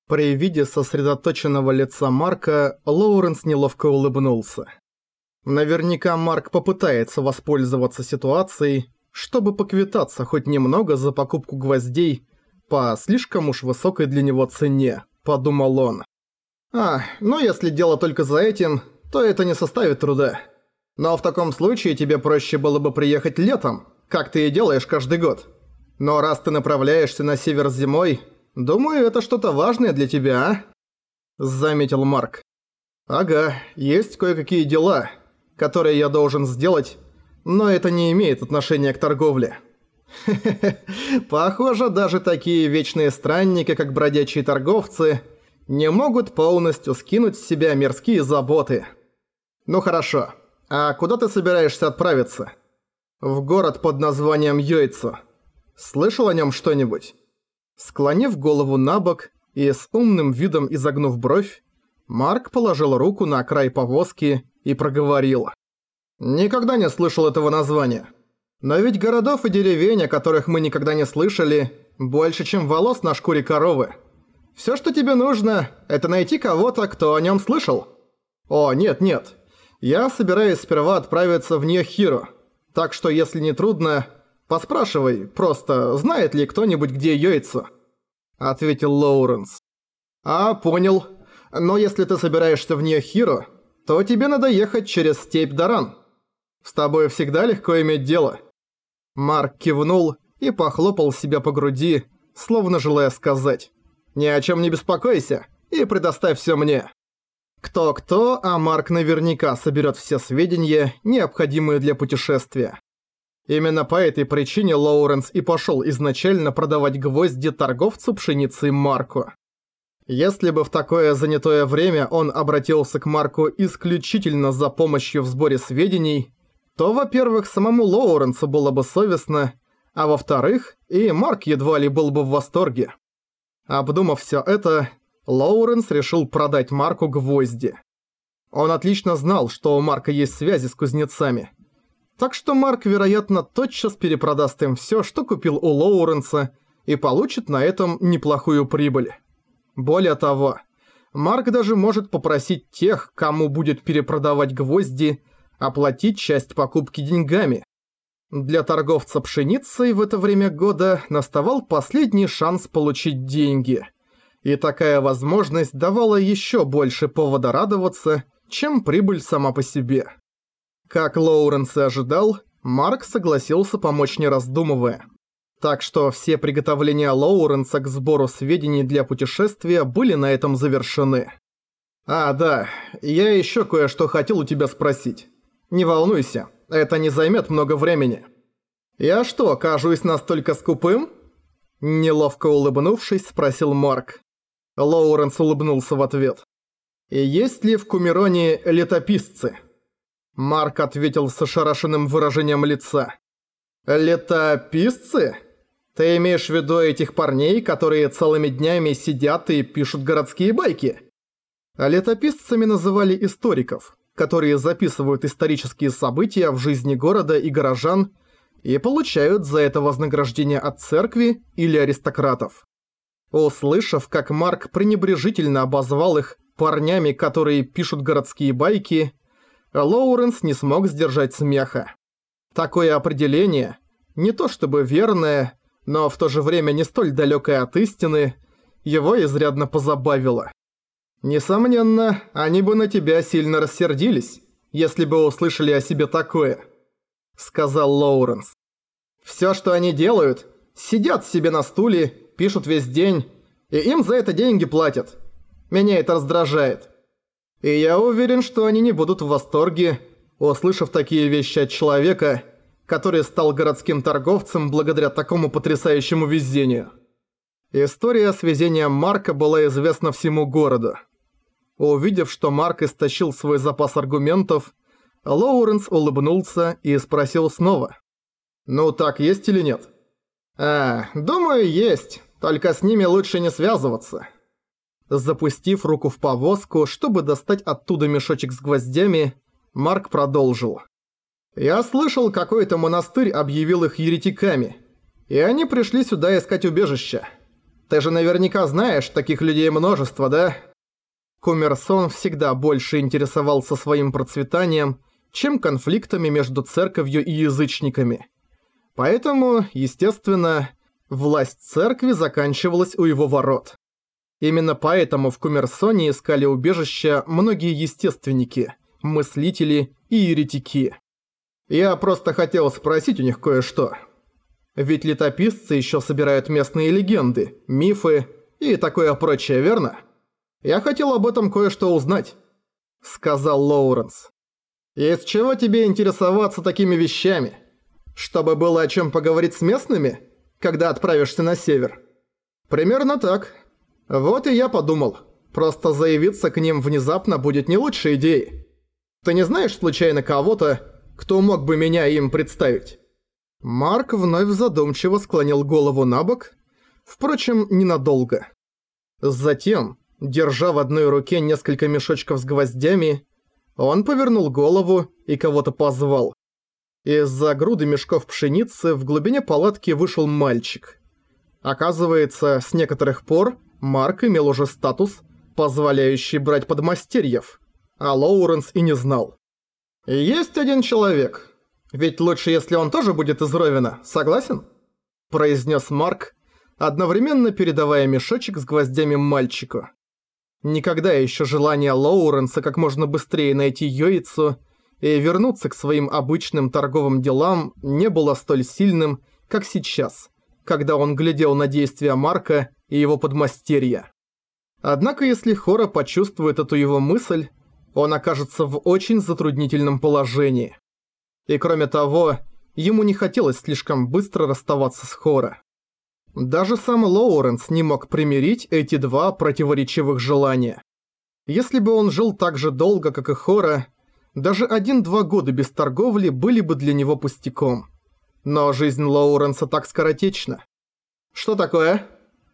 При виде сосредоточенного лица Марка, Лоуренс неловко улыбнулся. Наверняка Марк попытается воспользоваться ситуацией, чтобы поквитаться хоть немного за покупку гвоздей по слишком уж высокой для него цене, подумал он. Ну если дело только за этим, то это не составит труда. Но в таком случае тебе проще было бы приехать летом, как ты и делаешь каждый год. Но раз ты направляешься на север зимой, думаю, это что-то важное для тебя, а? Заметил Марк. Ага, есть кое-какие дела, которые я должен сделать, но это не имеет отношения к торговле. Хе-хе-хе, похоже, даже такие вечные странники, как бродячие торговцы, не могут полностью скинуть с себя мирские заботы. Ну хорошо, а куда ты собираешься отправиться? В город под названием Йойцу. Слышал о нем что-нибудь? Склонив голову набок и с умным видом изогнув бровь, Марк положил руку на край повозки и проговорил. «Никогда не слышал этого названия. Но ведь городов и деревень, о которых мы никогда не слышали, больше, чем волос на шкуре коровы. Всё, что тебе нужно, это найти кого-то, кто о нём слышал. О, нет. Я собираюсь сперва отправиться в Ньохиру, так что, если не трудно, поспрашивай, просто знает ли кто-нибудь, где Йойцу?» Ответил Лоуренс. Понял. Но если ты собираешься в Ньохиру, то тебе надо ехать через степь Даран. С тобой всегда легко иметь дело. Марк кивнул и похлопал себя по груди, словно желая сказать: «Ни о чем не беспокойся и предоставь все мне». Кто-кто, а Марк наверняка соберет все сведения, необходимые для путешествия. Именно по этой причине Лоуренс и пошел изначально продавать гвозди торговцу пшеницей Марку. Если бы в такое занятое время он обратился к Марку исключительно за помощью в сборе сведений, то, во-первых, самому Лоуренсу было бы совестно, а во-вторых, и Марк едва ли был бы в восторге. Обдумав все это, Лоуренс решил продать Марку гвозди. Он отлично знал, что у Марка есть связи с кузнецами. Так что Марк, вероятно, тотчас перепродаст им все, что купил у Лоуренса, и получит на этом неплохую прибыль. Более того, Марк даже может попросить тех, кому будет перепродавать гвозди, оплатить часть покупки деньгами. Для торговца пшеницей в это время года наставал последний шанс получить деньги. И такая возможность давала еще больше повода радоваться, чем прибыль сама по себе. Как Лоуренс и ожидал, Марк согласился помочь не раздумывая. Так что все приготовления Лоуренса к сбору сведений для путешествия были на этом завершены. Да, я еще кое-что хотел у тебя спросить. Не волнуйся, это не займет много времени. Я что, кажусь настолько скупым? Неловко улыбнувшись, спросил Марк. Лоуренс улыбнулся в ответ. И есть ли в Кумероне летописцы? Марк ответил с ошарашенным выражением лица. «Летописцы? Ты имеешь в виду этих парней, которые целыми днями сидят и пишут городские байки?» Летописцами называли историков, которые записывают исторические события в жизни города и горожан и получают за это вознаграждение от церкви или аристократов. Услышав, как Марк пренебрежительно обозвал их парнями, которые пишут городские байки, Лоуренс не смог сдержать смеха. Такое определение, не то чтобы верное, но в то же время не столь далекое от истины, его изрядно позабавило. «Несомненно, они бы на тебя сильно рассердились, если бы услышали о себе такое», — сказал Лоуренс. «Всё, что они делают, сидят себе на стуле, пишут весь день, и им за это деньги платят. Меня это раздражает. И я уверен, что они не будут в восторге, услышав такие вещи от человека, который стал городским торговцем благодаря такому потрясающему везению». История с везением Марка была известна всему городу. Увидев, что Марк истощил свой запас аргументов, Лоуренс улыбнулся и спросил снова. «Ну так есть или нет?» Думаю, есть, только с ними лучше не связываться». Запустив руку в повозку, чтобы достать оттуда мешочек с гвоздями, Марк продолжил. «Я слышал, какой-то монастырь объявил их еретиками, и они пришли сюда искать убежища. Ты же наверняка знаешь, таких людей множество, да? Коммерсон всегда больше интересовался своим процветанием, чем конфликтами между церковью и язычниками. Поэтому, естественно, власть церкви заканчивалась у его ворот. Именно поэтому в Коммерсоне искали убежища многие естественники, мыслители и еретики. Я просто хотел спросить у них кое-что. Ведь летописцы еще собирают местные легенды, мифы и такое прочее, верно? Я хотел об этом кое-что узнать, сказал Лоуренс. Из чего тебе интересоваться такими вещами? Чтобы было о чем поговорить с местными, когда отправишься на север? Примерно так. Вот и я подумал, просто заявиться к ним внезапно будет не лучшей идеей. Ты не знаешь случайно кого-то, кто мог бы меня им представить? Марк вновь задумчиво склонил голову набок, впрочем, ненадолго. Затем, держа в одной руке несколько мешочков с гвоздями, он повернул голову и кого-то позвал. Из-за груды мешков пшеницы в глубине палатки вышел мальчик. Оказывается, с некоторых пор Марк имел уже статус, позволяющий брать подмастерьев, а Лоуренс и не знал. «Есть один человек. Ведь лучше, если он тоже будет из Ровена, согласен?» произнес Марк, одновременно передавая мешочек с гвоздями мальчику. Никогда еще желание Лоуренса как можно быстрее найти Йоицу и вернуться к своим обычным торговым делам не было столь сильным, как сейчас, когда он глядел на действия Марка и его подмастерья. Однако если Хора почувствует эту его мысль, он окажется в очень затруднительном положении. И кроме того, ему не хотелось слишком быстро расставаться с Хора. Даже сам Лоуренс не мог примирить эти два противоречивых желания. Если бы он жил так же долго, как и Хора, даже 1-2 года без торговли были бы для него пустяком. Но жизнь Лоуренса так скоротечна. «Что такое?»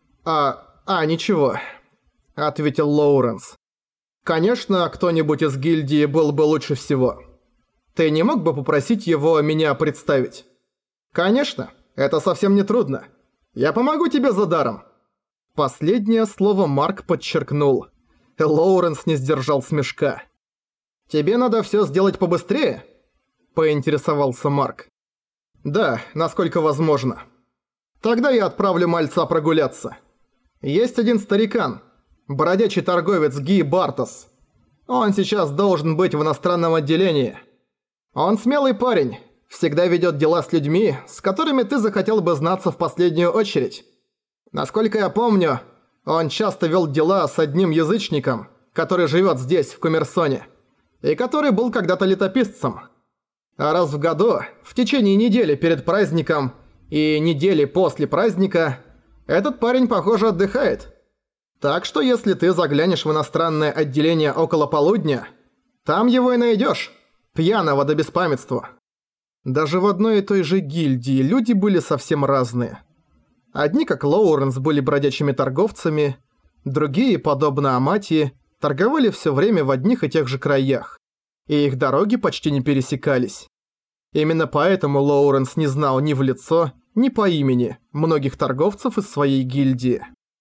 Ничего», — ответил Лоуренс. «Конечно, кто-нибудь из гильдии был бы лучше всего. Ты не мог бы попросить его меня представить?» «Конечно, это совсем не трудно. Я помогу тебе за даром». Последнее слово Марк подчеркнул. Лоуренс не сдержал смешка. «Тебе надо все сделать побыстрее?» – поинтересовался Марк. «Да, насколько возможно. Тогда я отправлю мальца прогуляться. Есть один старикан, бродячий торговец Ги Бартос. Он сейчас должен быть в иностранном отделении. Он смелый парень, всегда ведет дела с людьми, с которыми ты захотел бы знаться в последнюю очередь. Насколько я помню, он часто вел дела с одним язычником, который живет здесь, в Коммерсоне, и который был когда-то летописцем. А раз в году, в течение недели перед праздником и недели после праздника, этот парень, похоже, отдыхает. Так что если ты заглянешь в иностранное отделение около полудня, там его и найдешь, пьяного до беспамятства». Даже в одной и той же гильдии люди были совсем разные. Одни, как Лоуренс, были бродячими торговцами, другие, подобно Амати, торговали все время в одних и тех же краях, и их дороги почти не пересекались. Именно поэтому Лоуренс не знал ни в лицо, ни по имени многих торговцев из своей гильдии.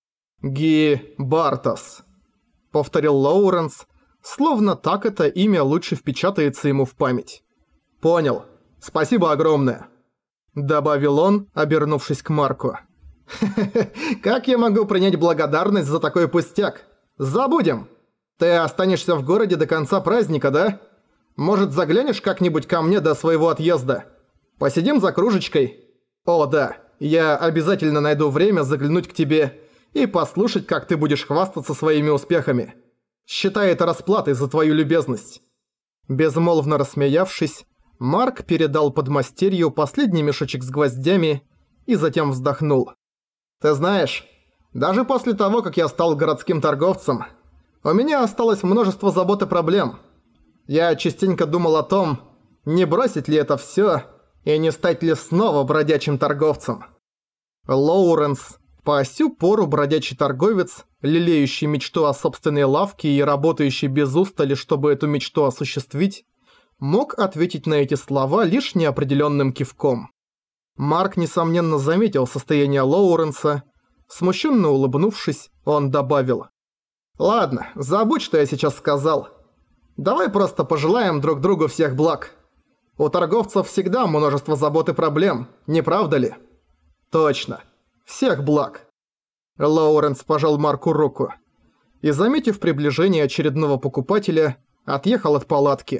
«Ги Бартос», — повторил Лоуренс, словно так это имя лучше впечатается ему в память. «Понял. Спасибо огромное», — добавил он, обернувшись к Марку. «Хе-хе, как я могу принять благодарность за такой пустяк? Забудем. Ты останешься в городе до конца праздника, да? Может, заглянешь как-нибудь ко мне до своего отъезда? Посидим за кружечкой? О, да, я обязательно найду время заглянуть к тебе и послушать, как ты будешь хвастаться своими успехами. Считай это расплатой за твою любезность». Безмолвно рассмеявшись, Марк передал подмастерью последний мешочек с гвоздями и затем вздохнул. «Ты знаешь, даже после того, как я стал городским торговцем, у меня осталось множество забот и проблем. Я частенько думал о том, не бросить ли это всё и не стать ли снова бродячим торговцем». Лоуренс, по сю пору бродячий торговец, лелеющий мечту о собственной лавке и работающий без устали, чтобы эту мечту осуществить, мог ответить на эти слова лишь неопределенным кивком. Марк, несомненно, заметил состояние Лоуренса, Смущенно улыбнувшись, он добавил: «Ладно, забудь, что я сейчас сказал. Давай просто пожелаем друг другу всех благ. У торговцев всегда множество забот и проблем, не правда ли?» «Точно. Всех благ». Лоуренс пожал Марку руку и, заметив приближение очередного покупателя, отъехал от палатки.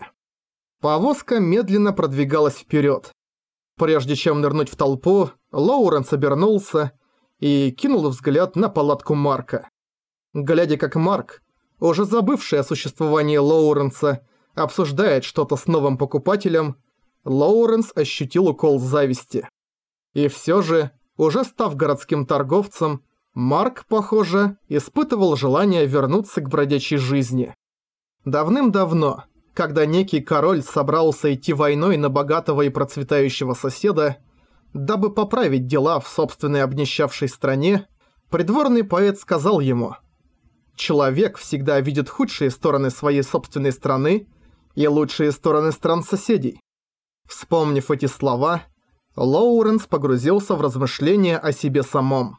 Повозка медленно продвигалась вперед. Прежде чем нырнуть в толпу, Лоуренс обернулся и кинул взгляд на палатку Марка. Глядя, как Марк, уже забывший о существовании Лоуренса, обсуждает что-то с новым покупателем, Лоуренс ощутил укол зависти. И все же, уже став городским торговцем, Марк, похоже, испытывал желание вернуться к бродячей жизни. Давным-давно, когда некий король собрался идти войной на богатого и процветающего соседа, дабы поправить дела в собственной обнищавшей стране, придворный поэт сказал ему: «Человек всегда видит худшие стороны своей собственной страны и лучшие стороны стран соседей». Вспомнив эти слова, Лоуренс погрузился в размышления о себе самом.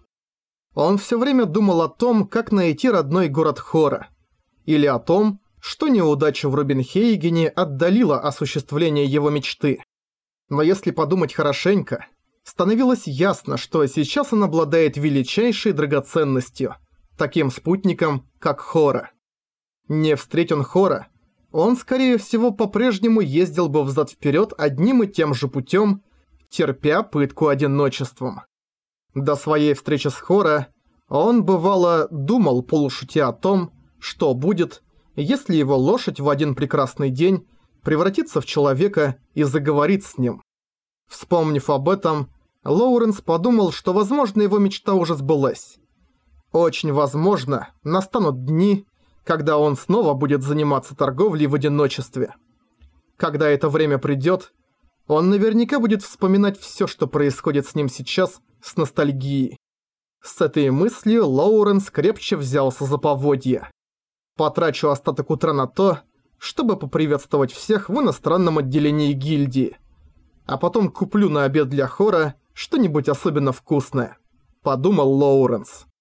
Он все время думал о том, как найти родной город Хора, или о том, что неудача в Рубинхейгене отдалила осуществление его мечты. Но если подумать хорошенько, становилось ясно, что сейчас он обладает величайшей драгоценностью, таким спутником, как Хора. Не встреть он Хора, он, скорее всего, по-прежнему ездил бы взад-вперед одним и тем же путем, терпя пытку одиночеством. До своей встречи с Хора он, бывало, думал полушутя о том, что будет, если его лошадь в один прекрасный день превратится в человека и заговорит с ним. Вспомнив об этом, Лоуренс подумал, что, возможно, его мечта уже сбылась. Очень возможно, настанут дни, когда он снова будет заниматься торговлей в одиночестве. Когда это время придет, он наверняка будет вспоминать все, что происходит с ним сейчас, с ностальгией. С этой мыслью Лоуренс крепче взялся за поводья. Потрачу остаток утра на то, чтобы поприветствовать всех в иностранном отделении гильдии. А потом куплю на обед для Хора что-нибудь особенно вкусное, подумал Лоуренс.